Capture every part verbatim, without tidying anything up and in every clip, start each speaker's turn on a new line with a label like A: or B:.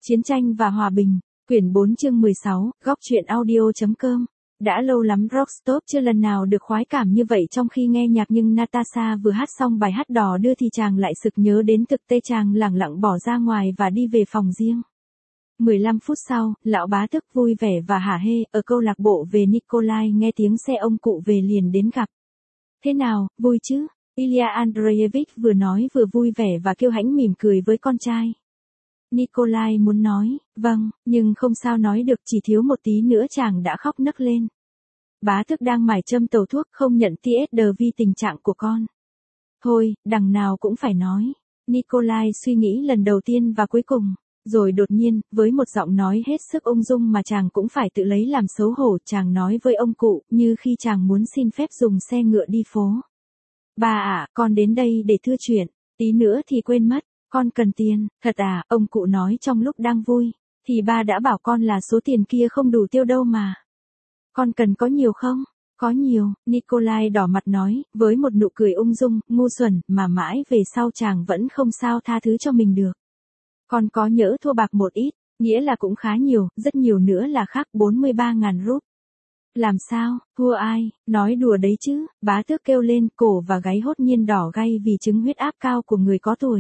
A: Chiến tranh và hòa bình, quyển bốn chương mười sáu, góc truyện audio.com. Đã lâu lắm Rockstop chưa lần nào được khoái cảm như vậy trong khi nghe nhạc, nhưng Natasha vừa hát xong bài hát đỏ đưa thì chàng lại sực nhớ đến thực tế. Chàng lẳng lặng bỏ ra ngoài và đi về phòng riêng. mười lăm phút sau, lão bá tức vui vẻ và hả hê ở câu lạc bộ về Nikolai nghe tiếng xe ông cụ về liền đến gặp. Thế nào, vui chứ? Ilya Andreevich vừa nói vừa vui vẻ và kiêu hãnh mỉm cười với con trai. Nikolai muốn nói, vâng, nhưng không sao nói được, chỉ thiếu một tí nữa chàng đã khóc nấc lên. Bá thức đang mải châm tàu thuốc không nhận pê ét đê vì tình trạng của con. Thôi, đằng nào cũng phải nói. Nikolai suy nghĩ lần đầu tiên và cuối cùng. Rồi đột nhiên, với một giọng nói hết sức ung dung mà chàng cũng phải tự lấy làm xấu hổ, chàng nói với ông cụ như khi chàng muốn xin phép dùng xe ngựa đi phố. Bà ạ, con đến đây để thưa chuyện, tí nữa thì quên mất. Con cần tiền, thật à, ông cụ nói trong lúc đang vui. Thì ba đã bảo con là số tiền kia không đủ tiêu đâu mà. Con cần có nhiều không? Có nhiều, Nikolai đỏ mặt nói, với một nụ cười ung dung, ngu xuẩn, mà mãi về sau chàng vẫn không sao tha thứ cho mình được. Con có nhỡ thua bạc một ít, nghĩa là cũng khá nhiều, rất nhiều nữa là khác bốn mươi ba ngàn rúp. Làm sao, thua ai, nói đùa đấy chứ, bá tước kêu lên, cổ và gáy hốt nhiên đỏ gay vì chứng huyết áp cao của người có tuổi.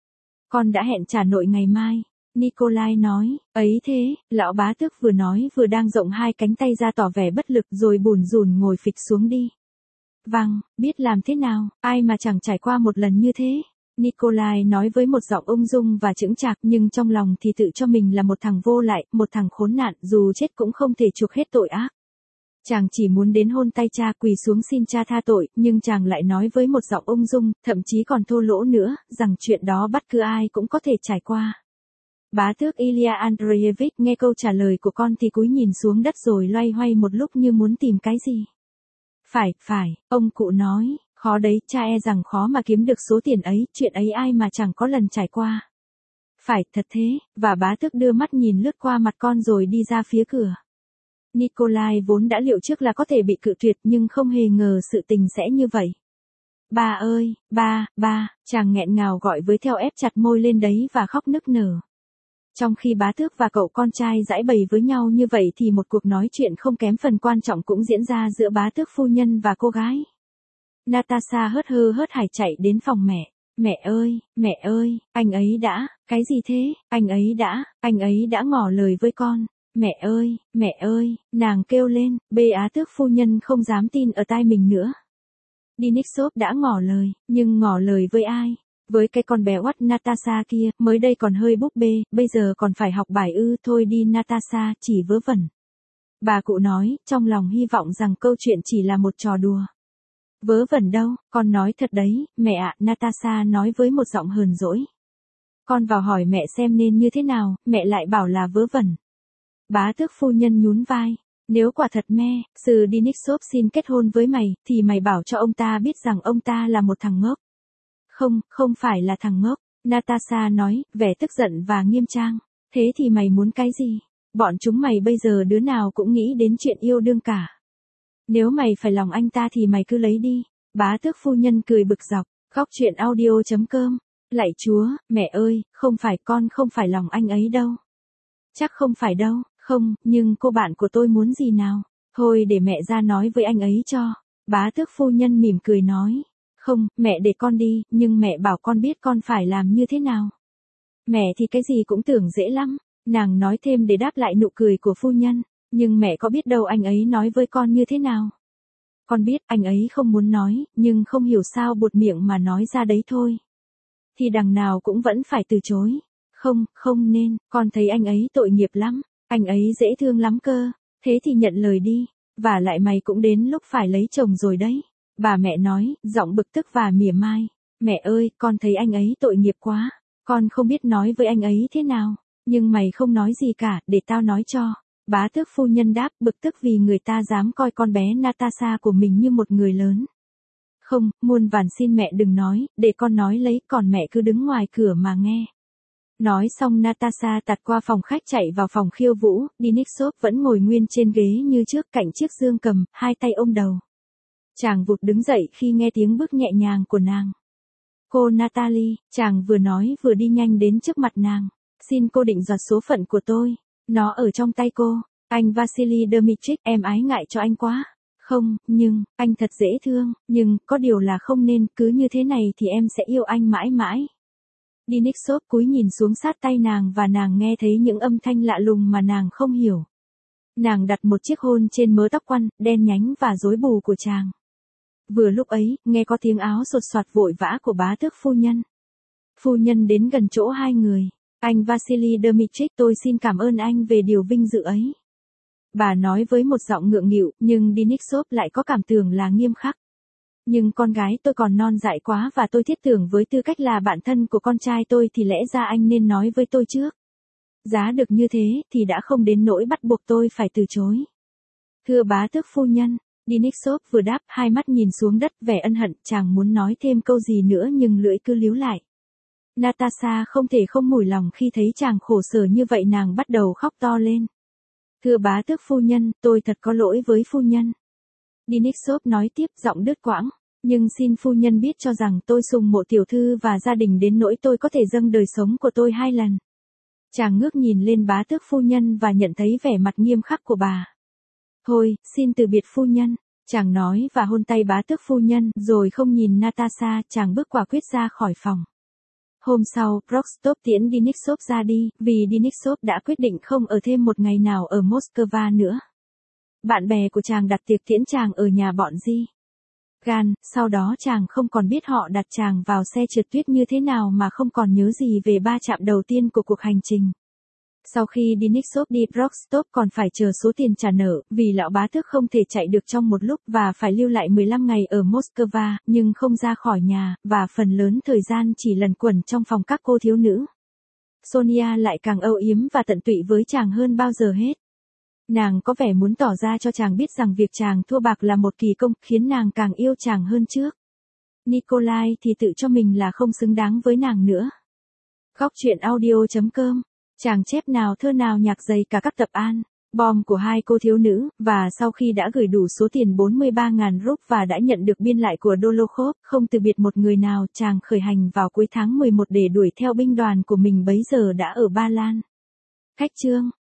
A: Con đã hẹn trả nội ngày mai, Nikolai nói, ấy thế, lão bá tước vừa nói vừa đang rộng hai cánh tay ra tỏ vẻ bất lực rồi bủn rủn ngồi phịch xuống đi. Vâng, biết làm thế nào, ai mà chẳng trải qua một lần như thế. Nikolai nói với một giọng ung dung và chững chạc, nhưng trong lòng thì tự cho mình là một thằng vô lại, một thằng khốn nạn, dù chết cũng không thể chuộc hết tội ác. Chàng chỉ muốn đến hôn tay cha, quỳ xuống xin cha tha tội, nhưng chàng lại nói với một giọng ung dung, thậm chí còn thô lỗ nữa, rằng chuyện đó bất cứ ai cũng có thể trải qua. Bá tước Ilya Andreevich nghe câu trả lời của con thì cúi nhìn xuống đất rồi loay hoay một lúc như muốn tìm cái gì. Phải, phải, ông cụ nói, khó đấy, cha e rằng khó mà kiếm được số tiền ấy, chuyện ấy ai mà chẳng có lần trải qua. Phải, thật thế, và bá tước đưa mắt nhìn lướt qua mặt con rồi đi ra phía cửa. Nikolai vốn đã liệu trước là có thể bị cự tuyệt nhưng không hề ngờ sự tình sẽ như vậy. Ba ơi, ba, ba, chàng nghẹn ngào gọi với theo ép chặt môi lên đấy và khóc nức nở. Trong khi bá tước và cậu con trai giãi bày với nhau như vậy thì một cuộc nói chuyện không kém phần quan trọng cũng diễn ra giữa bá tước phu nhân và cô gái. Natasha hớt hơ hớt hải chạy đến phòng mẹ. Mẹ ơi, mẹ ơi, anh ấy đã, cái gì thế, anh ấy đã, anh ấy đã ngỏ lời với con. Mẹ ơi, mẹ ơi, nàng kêu lên, bê á tước phu nhân không dám tin ở tai mình nữa. Denisov đã ngỏ lời, nhưng ngỏ lời với ai? Với cái con bé oắt Natasha kia, mới đây còn hơi búp bê, bây giờ còn phải học bài ư, thôi đi Natasha, chỉ vớ vẩn. Bà cụ nói, trong lòng hy vọng rằng câu chuyện chỉ là một trò đùa. Vớ vẩn đâu, con nói thật đấy, mẹ ạ, Natasha nói với một giọng hờn dỗi. Con vào hỏi mẹ xem nên như thế nào, mẹ lại bảo là vớ vẩn. Bá tước phu nhân nhún vai. Nếu quả thật me, sư Denisov xin kết hôn với mày, thì mày bảo cho ông ta biết rằng ông ta là một thằng ngốc. Không, không phải là thằng ngốc, Natasha nói, vẻ tức giận và nghiêm trang. Thế thì mày muốn cái gì? Bọn chúng mày bây giờ đứa nào cũng nghĩ đến chuyện yêu đương cả. Nếu mày phải lòng anh ta thì mày cứ lấy đi. Bá tước phu nhân cười bực dọc, góc truyện audio.com. Lạy Chúa, mẹ ơi, không phải, con không phải lòng anh ấy đâu. Chắc không phải đâu. Không, nhưng cô bạn của tôi muốn gì nào? Thôi để mẹ ra nói với anh ấy cho. Bá tước phu nhân mỉm cười nói. Không, mẹ để con đi, nhưng mẹ bảo con biết con phải làm như thế nào. Mẹ thì cái gì cũng tưởng dễ lắm. Nàng nói thêm để đáp lại nụ cười của phu nhân. Nhưng mẹ có biết đâu anh ấy nói với con như thế nào. Con biết anh ấy không muốn nói, nhưng không hiểu sao buột miệng mà nói ra đấy thôi. Thì đằng nào cũng vẫn phải từ chối. Không, không nên, con thấy anh ấy tội nghiệp lắm. Anh ấy dễ thương lắm cơ, thế thì nhận lời đi, và lại mày cũng đến lúc phải lấy chồng rồi đấy. Bà mẹ nói, giọng bực tức và mỉa mai. Mẹ ơi, con thấy anh ấy tội nghiệp quá, con không biết nói với anh ấy thế nào, nhưng mày không nói gì cả, để tao nói cho. Bá tước phu nhân đáp, bực tức vì người ta dám coi con bé Natasha của mình như một người lớn. Không, muôn vàn xin mẹ đừng nói, để con nói lấy, còn mẹ cứ đứng ngoài cửa mà nghe. Nói xong Natasha tạt qua phòng khách chạy vào phòng khiêu vũ, Denisov vẫn ngồi nguyên trên ghế như trước cạnh chiếc dương cầm, hai tay ôm đầu. Chàng vụt đứng dậy khi nghe tiếng bước nhẹ nhàng của nàng. Cô Natalie, chàng vừa nói vừa đi nhanh đến trước mặt nàng. Xin cô định giọt số phận của tôi. Nó ở trong tay cô. Anh Vasily Dmitrich, em ái ngại cho anh quá. Không, nhưng, anh thật dễ thương, nhưng, có điều là không nên, cứ như thế này thì em sẽ yêu anh mãi mãi. Denisov cúi nhìn xuống sát tay nàng và nàng nghe thấy những âm thanh lạ lùng mà nàng không hiểu. Nàng đặt một chiếc hôn trên mớ tóc quăn, đen nhánh và rối bù của chàng. Vừa lúc ấy, nghe có tiếng áo sột soạt vội vã của bá tước phu nhân. Phu nhân đến gần chỗ hai người. Anh Vasily Dmitrich, tôi xin cảm ơn anh về điều vinh dự ấy. Bà nói với một giọng ngượng nghịu, nhưng Denisov lại có cảm tưởng là nghiêm khắc. Nhưng con gái tôi còn non dại quá và tôi thiết tưởng với tư cách là bạn thân của con trai tôi thì lẽ ra anh nên nói với tôi trước. Giá được như thế thì đã không đến nỗi bắt buộc tôi phải từ chối. Thưa bá tước phu nhân, Denisov vừa đáp, hai mắt nhìn xuống đất vẻ ân hận, chàng muốn nói thêm câu gì nữa nhưng lưỡi cứ líu lại. Natasha không thể không mủi lòng khi thấy chàng khổ sở như vậy, nàng bắt đầu khóc to lên. Thưa bá tước phu nhân, tôi thật có lỗi với phu nhân. Denisov nói tiếp, giọng đứt quãng, nhưng xin phu nhân biết cho rằng tôi sùng mộ tiểu thư và gia đình đến nỗi tôi có thể dâng đời sống của tôi hai lần. Chàng ngước nhìn lên bá tước phu nhân và nhận thấy vẻ mặt nghiêm khắc của bà. Thôi, xin từ biệt phu nhân, chàng nói và hôn tay bá tước phu nhân, rồi không nhìn Natasha, chàng bước quả quyết ra khỏi phòng. Hôm sau, Rostov tiễn Denisov ra đi, vì Denisov đã quyết định không ở thêm một ngày nào ở Moscow nữa. Bạn bè của chàng đặt tiệc tiễn chàng ở nhà bọn Di Gan, sau đó chàng không còn biết họ đặt chàng vào xe trượt tuyết như thế nào mà không còn nhớ gì về ba trạm đầu tiên của cuộc hành trình. Sau khi Denisov đi Rostov còn phải chờ số tiền trả nợ, vì lão bá tước không thể chạy được trong một lúc và phải lưu lại mười lăm ngày ở Moscow, nhưng không ra khỏi nhà, và phần lớn thời gian chỉ lẩn quẩn trong phòng các cô thiếu nữ. Sonia lại càng âu yếm và tận tụy với chàng hơn bao giờ hết. Nàng có vẻ muốn tỏ ra cho chàng biết rằng việc chàng thua bạc là một kỳ công, khiến nàng càng yêu chàng hơn trước. Nikolai thì tự cho mình là không xứng đáng với nàng nữa. Góc truyện audio chấm com. Chàng chép nào thơ nào nhạc dày cả các tập an, bom của hai cô thiếu nữ, và sau khi đã gửi đủ số tiền bốn mươi ba nghìn rúp và đã nhận được biên lại của Dolokhov, không từ biệt một người nào, chàng khởi hành vào cuối tháng mười một để đuổi theo binh đoàn của mình bấy giờ đã ở Ba Lan. Khách chương.